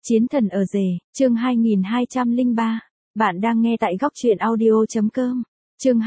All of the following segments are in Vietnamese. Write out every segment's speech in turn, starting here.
Chiến thần ở rể, chương 2203. Bạn đang nghe tại góc truyện audio.com. Chương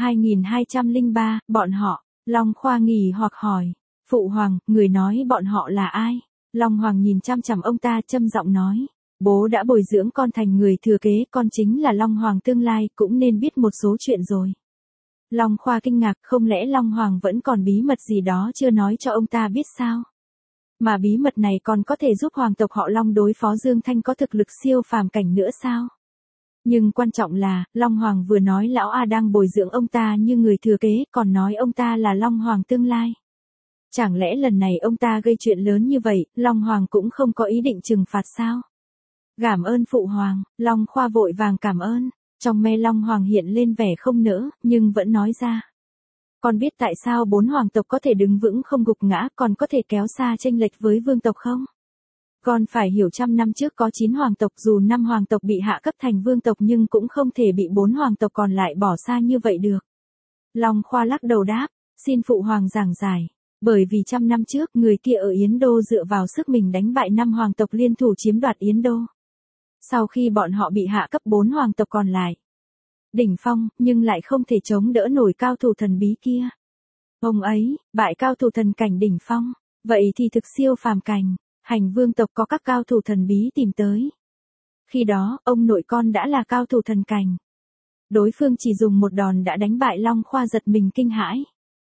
2203, bọn họ. Long Khoa nghỉ hoặc hỏi. Phụ hoàng, người nói bọn họ là ai? Long Hoàng nhìn chăm chằm ông ta châm giọng nói. Bố đã bồi dưỡng con thành người thừa kế, con chính là Long Hoàng tương lai, cũng nên biết một số chuyện rồi. Long Khoa kinh ngạc, không lẽ Long Hoàng vẫn còn bí mật gì đó chưa nói cho ông ta biết sao? Mà bí mật này còn có thể giúp hoàng tộc họ Long đối phó Dương Thanh có thực lực siêu phàm cảnh nữa sao? Nhưng quan trọng là, Long Hoàng vừa nói lão A đang bồi dưỡng ông ta như người thừa kế, còn nói ông ta là Long Hoàng tương lai. Chẳng lẽ lần này ông ta gây chuyện lớn như vậy, Long Hoàng cũng không có ý định trừng phạt sao? Cảm ơn phụ hoàng, Long Khoa vội vàng cảm ơn. Trong me Long Hoàng hiện lên vẻ không nỡ, nhưng vẫn nói ra. Con biết tại sao 4 hoàng tộc có thể đứng vững không gục ngã, còn có thể kéo xa chênh lệch với vương tộc không? Con phải hiểu 100 năm trước có 9 hoàng tộc, dù 5 hoàng tộc bị hạ cấp thành vương tộc nhưng cũng không thể bị 4 hoàng tộc còn lại bỏ xa như vậy được. Long Khoa lắc đầu đáp, xin phụ hoàng giảng giải. Bởi vì 100 năm trước người kia ở Yến Đô dựa vào sức mình đánh bại 5 hoàng tộc liên thủ chiếm đoạt Yến Đô. Sau khi bọn họ bị hạ cấp 4 hoàng tộc còn lại đỉnh phong, nhưng lại không thể chống đỡ nổi cao thủ thần bí kia. Ông ấy, bại cao thủ thần cảnh đỉnh phong, vậy thì thực siêu phàm cảnh, hành vương tộc có các cao thủ thần bí tìm tới. Khi đó, ông nội con đã là cao thủ thần cảnh. Đối phương chỉ dùng một đòn đã đánh bại Long Khoa, giật mình kinh hãi.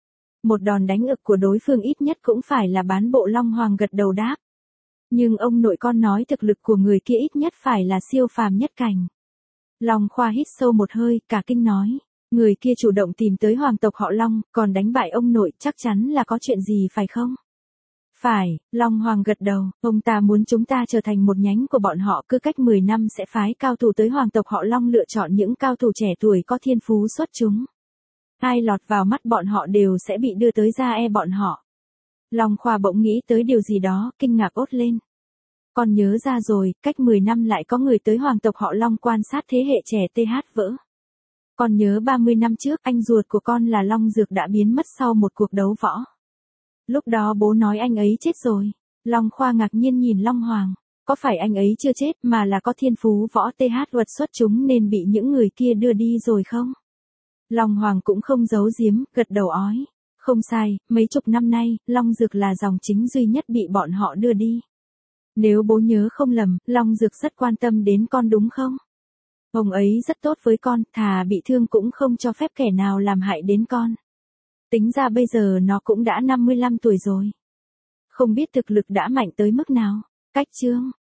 Một đòn đánh ực của đối phương ít nhất cũng phải là bán bộ. Long Hoàng gật đầu đáp. Nhưng ông nội con nói thực lực của người kia ít nhất phải là siêu phàm nhất cảnh. Long Khoa hít sâu một hơi, cả kinh nói. Người kia chủ động tìm tới hoàng tộc họ Long, còn đánh bại ông nội, chắc chắn là có chuyện gì phải không? Phải, Long Hoàng gật đầu, ông ta muốn chúng ta trở thành một nhánh của bọn họ, cứ cách 10 năm sẽ phái cao thủ tới hoàng tộc họ Long, lựa chọn những cao thủ trẻ tuổi có thiên phú xuất chúng. Ai lọt vào mắt bọn họ đều sẽ bị đưa tới gia bọn họ. Long Khoa bỗng nghĩ tới điều gì đó, kinh ngạc ốt lên. Con nhớ ra rồi, cách 10 năm lại có người tới hoàng tộc họ Long quan sát thế hệ trẻ TH vỡ. Con nhớ 30 năm trước, anh ruột của con là Long Dược đã biến mất sau một cuộc đấu võ. Lúc đó bố nói anh ấy chết rồi. Long Khoa ngạc nhiên nhìn Long Hoàng. Có phải anh ấy chưa chết mà là có thiên phú võ TH thuật xuất chúng nên bị những người kia đưa đi rồi không? Long Hoàng cũng không giấu giếm, gật đầu ói. Không sai, mấy chục năm nay, Long Dược là dòng chính duy nhất bị bọn họ đưa đi. Nếu bố nhớ không lầm, Long Dược rất quan tâm đến con đúng không? Ông ấy rất tốt với con, thà bị thương cũng không cho phép kẻ nào làm hại đến con. Tính ra bây giờ nó cũng đã 55 tuổi rồi. Không biết thực lực đã mạnh tới mức nào. Cách chương